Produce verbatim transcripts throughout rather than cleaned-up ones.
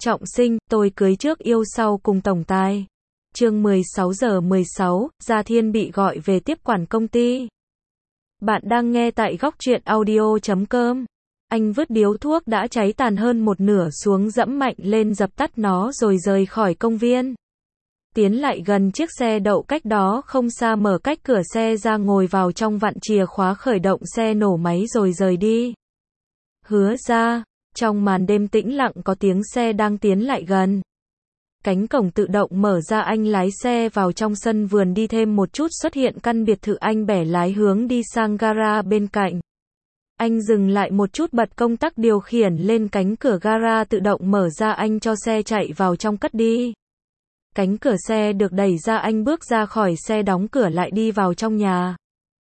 Trọng sinh, tôi cưới trước yêu sau cùng tổng tài. Chương mười sáu giờ mười sáu, Gia Thiên bị gọi về tiếp quản công ty. Bạn đang nghe tại góc truyện audio chấm com. Anh vứt điếu thuốc đã cháy tàn hơn một nửa xuống, dẫm mạnh lên dập tắt nó rồi rời khỏi công viên. Tiến lại gần chiếc xe đậu cách đó không xa, mở cách cửa xe ra, ngồi vào trong, vặn chìa khóa khởi động xe, nổ máy rồi rời đi. Hứa ra. Trong màn đêm tĩnh lặng có tiếng xe đang tiến lại gần. Cánh cổng tự động mở ra, anh lái xe vào trong sân vườn, đi thêm một chút xuất hiện căn biệt thự, anh bẻ lái hướng đi sang gara bên cạnh. Anh dừng lại một chút, bật công tắc điều khiển lên, cánh cửa gara tự động mở ra, anh cho xe chạy vào trong, cất đi. Cánh cửa xe được đẩy ra, anh bước ra khỏi xe, đóng cửa lại, đi vào trong nhà.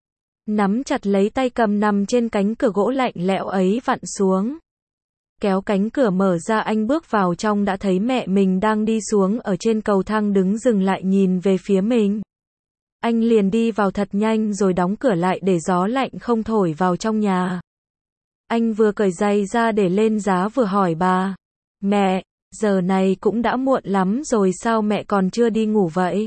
Nắm chặt lấy tay cầm nằm trên cánh cửa gỗ lạnh lẽo ấy, vặn xuống. Kéo cánh cửa mở ra, anh bước vào trong, đã thấy mẹ mình đang đi xuống ở trên cầu thang, đứng dừng lại nhìn về phía mình. Anh liền đi vào thật nhanh rồi đóng cửa lại để gió lạnh không thổi vào trong nhà. Anh vừa cởi giày ra để lên giá vừa hỏi bà: "Mẹ, giờ này cũng đã muộn lắm rồi, sao mẹ còn chưa đi ngủ vậy?"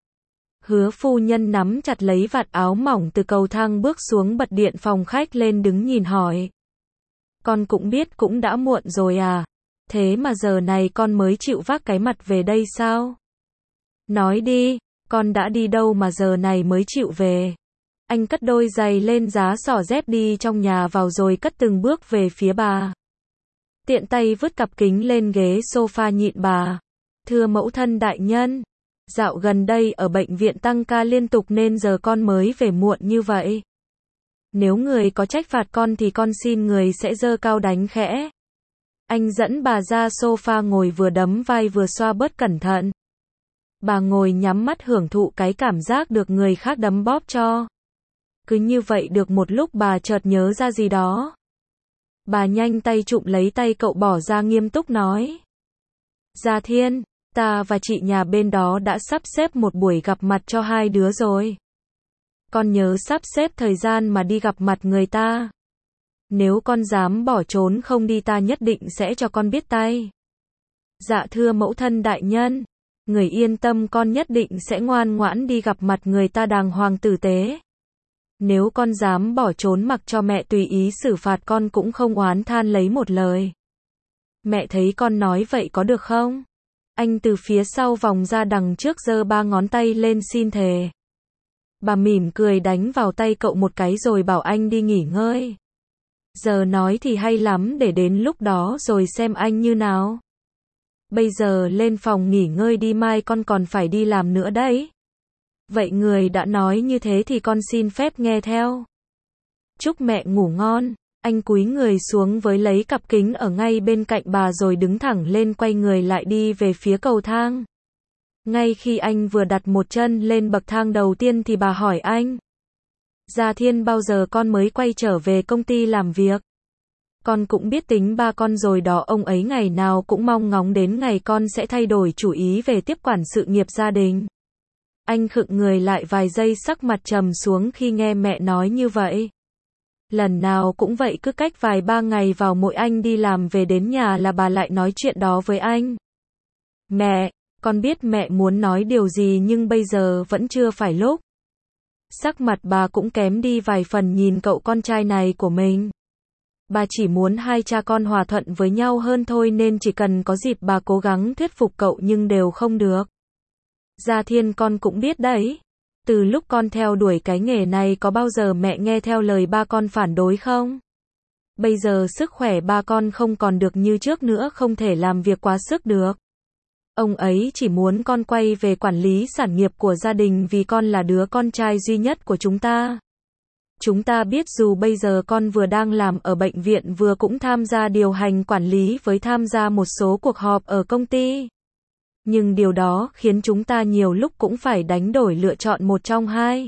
Hứa phu nhân nắm chặt lấy vạt áo mỏng từ cầu thang bước xuống, bật điện phòng khách lên, đứng nhìn hỏi: "Con cũng biết cũng đã muộn rồi à? Thế mà giờ này con mới chịu vác cái mặt về đây sao? Nói đi, con đã đi đâu mà giờ này mới chịu về?" Anh cất đôi giày lên giá, xỏ dép đi trong nhà vào rồi cất từng bước về phía bà. Tiện tay vứt cặp kính lên ghế sofa, nhịn bà: "Thưa mẫu thân đại nhân, dạo gần đây ở bệnh viện tăng ca liên tục nên giờ con mới về muộn như vậy. Nếu người có trách phạt con thì con xin người sẽ giơ cao đánh khẽ." Anh dẫn bà ra sofa ngồi, vừa đấm vai vừa xoa bớt cẩn thận. Bà ngồi nhắm mắt hưởng thụ cái cảm giác được người khác đấm bóp cho. Cứ như vậy được một lúc, bà chợt nhớ ra gì đó. Bà nhanh tay chụm lấy tay cậu, bỏ ra, nghiêm túc nói: "Gia Thiên, ta và chị nhà bên đó đã sắp xếp một buổi gặp mặt cho hai đứa rồi. Con nhớ sắp xếp thời gian mà đi gặp mặt người ta. Nếu con dám bỏ trốn không đi, ta nhất định sẽ cho con biết tay." "Dạ thưa mẫu thân đại nhân, người yên tâm, con nhất định sẽ ngoan ngoãn đi gặp mặt người ta đàng hoàng tử tế. Nếu con dám bỏ trốn, mặc cho mẹ tùy ý xử phạt, con cũng không oán than lấy một lời. Mẹ thấy con nói vậy có được không?" Anh từ phía sau vòng ra đằng trước, giơ ba ngón tay lên xin thề. Bà mỉm cười đánh vào tay cậu một cái rồi bảo anh đi nghỉ ngơi. "Giờ nói thì hay lắm, để đến lúc đó rồi xem anh như nào. Bây giờ lên phòng nghỉ ngơi đi, mai con còn phải đi làm nữa đấy." "Vậy người đã nói như thế thì con xin phép nghe theo. Chúc mẹ ngủ ngon." Anh cúi người xuống với lấy cặp kính ở ngay bên cạnh bà rồi đứng thẳng lên, quay người lại đi về phía cầu thang. Ngay khi anh vừa đặt một chân lên bậc thang đầu tiên thì bà hỏi anh: "Gia Thiên, bao giờ con mới quay trở về công ty làm việc? Con cũng biết tính ba con rồi đó, ông ấy ngày nào cũng mong ngóng đến ngày con sẽ thay đổi chủ ý về tiếp quản sự nghiệp gia đình." Anh khựng người lại vài giây, sắc mặt trầm xuống khi nghe mẹ nói như vậy. Lần nào cũng vậy, cứ cách vài ba ngày vào mỗi anh đi làm về đến nhà là bà lại nói chuyện đó với anh. "Mẹ, con biết mẹ muốn nói điều gì nhưng bây giờ vẫn chưa phải lúc." Sắc mặt bà cũng kém đi vài phần nhìn cậu con trai này của mình. Bà chỉ muốn hai cha con hòa thuận với nhau hơn thôi, nên chỉ cần có dịp bà cố gắng thuyết phục cậu nhưng đều không được. "Gia Thiên, con cũng biết đấy. Từ lúc con theo đuổi cái nghề này có bao giờ mẹ nghe theo lời ba con phản đối không? Bây giờ sức khỏe ba con không còn được như trước nữa, không thể làm việc quá sức được. Ông ấy chỉ muốn con quay về quản lý sản nghiệp của gia đình vì con là đứa con trai duy nhất của chúng ta. Chúng ta biết dù bây giờ con vừa đang làm ở bệnh viện, vừa cũng tham gia điều hành quản lý với tham gia một số cuộc họp ở công ty. Nhưng điều đó khiến chúng ta nhiều lúc cũng phải đánh đổi, lựa chọn một trong hai."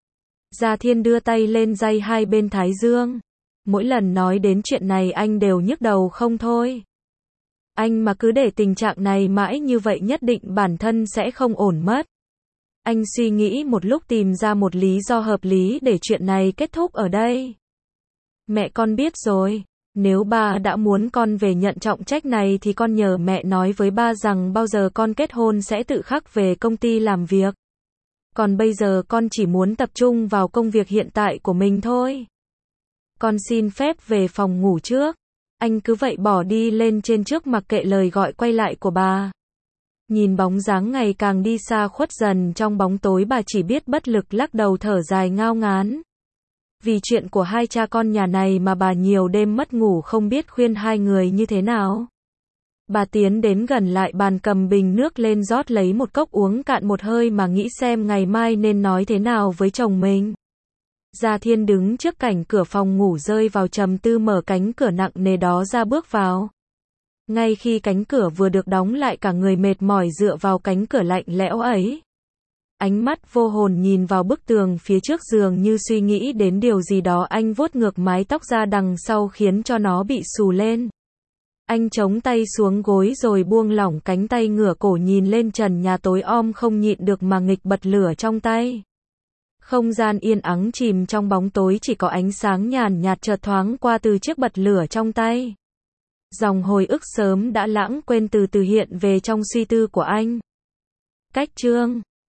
Gia Thiên đưa tay lên day hai bên thái dương. Mỗi lần nói đến chuyện này anh đều nhức đầu không thôi. Anh mà cứ để tình trạng này mãi như vậy nhất định bản thân sẽ không ổn mất. Anh suy nghĩ một lúc, tìm ra một lý do hợp lý để chuyện này kết thúc ở đây. "Mẹ con biết rồi. Nếu ba đã muốn con về nhận trọng trách này thì con nhờ mẹ nói với ba rằng bao giờ con kết hôn sẽ tự khắc về công ty làm việc. Còn bây giờ con chỉ muốn tập trung vào công việc hiện tại của mình thôi. Con xin phép về phòng ngủ trước. Anh cứ vậy bỏ đi lên trên trước mặc kệ lời gọi quay lại của bà. Nhìn bóng dáng ngày càng đi xa khuất dần trong bóng tối, bà chỉ biết bất lực lắc đầu thở dài ngao ngán. Vì chuyện của hai cha con nhà này mà bà nhiều đêm mất ngủ không biết khuyên hai người như thế nào. Bà tiến đến gần lại bàn cầm bình nước lên rót lấy một cốc uống cạn một hơi mà nghĩ xem ngày mai nên nói thế nào với chồng mình. Gia Thiên đứng trước cảnh cửa phòng ngủ rơi vào trầm tư, mở cánh cửa nặng nề đó ra bước vào. Ngay khi cánh cửa vừa được đóng lại, cả người mệt mỏi dựa vào cánh cửa lạnh lẽo ấy. Ánh mắt vô hồn nhìn vào bức tường phía trước giường như suy nghĩ đến điều gì đó. Anh vuốt ngược mái tóc ra đằng sau khiến cho nó bị xù lên. Anh chống tay xuống gối rồi buông lỏng cánh tay, ngửa cổ nhìn lên trần nhà tối om không nhịn được mà nghịch bật lửa trong tay. Không gian yên ắng chìm trong bóng tối, chỉ có ánh sáng nhàn nhạt chợt thoáng qua từ chiếc bật lửa trong tay. Dòng hồi ức sớm đã lãng quên từ từ hiện về trong suy tư của anh. Cách chương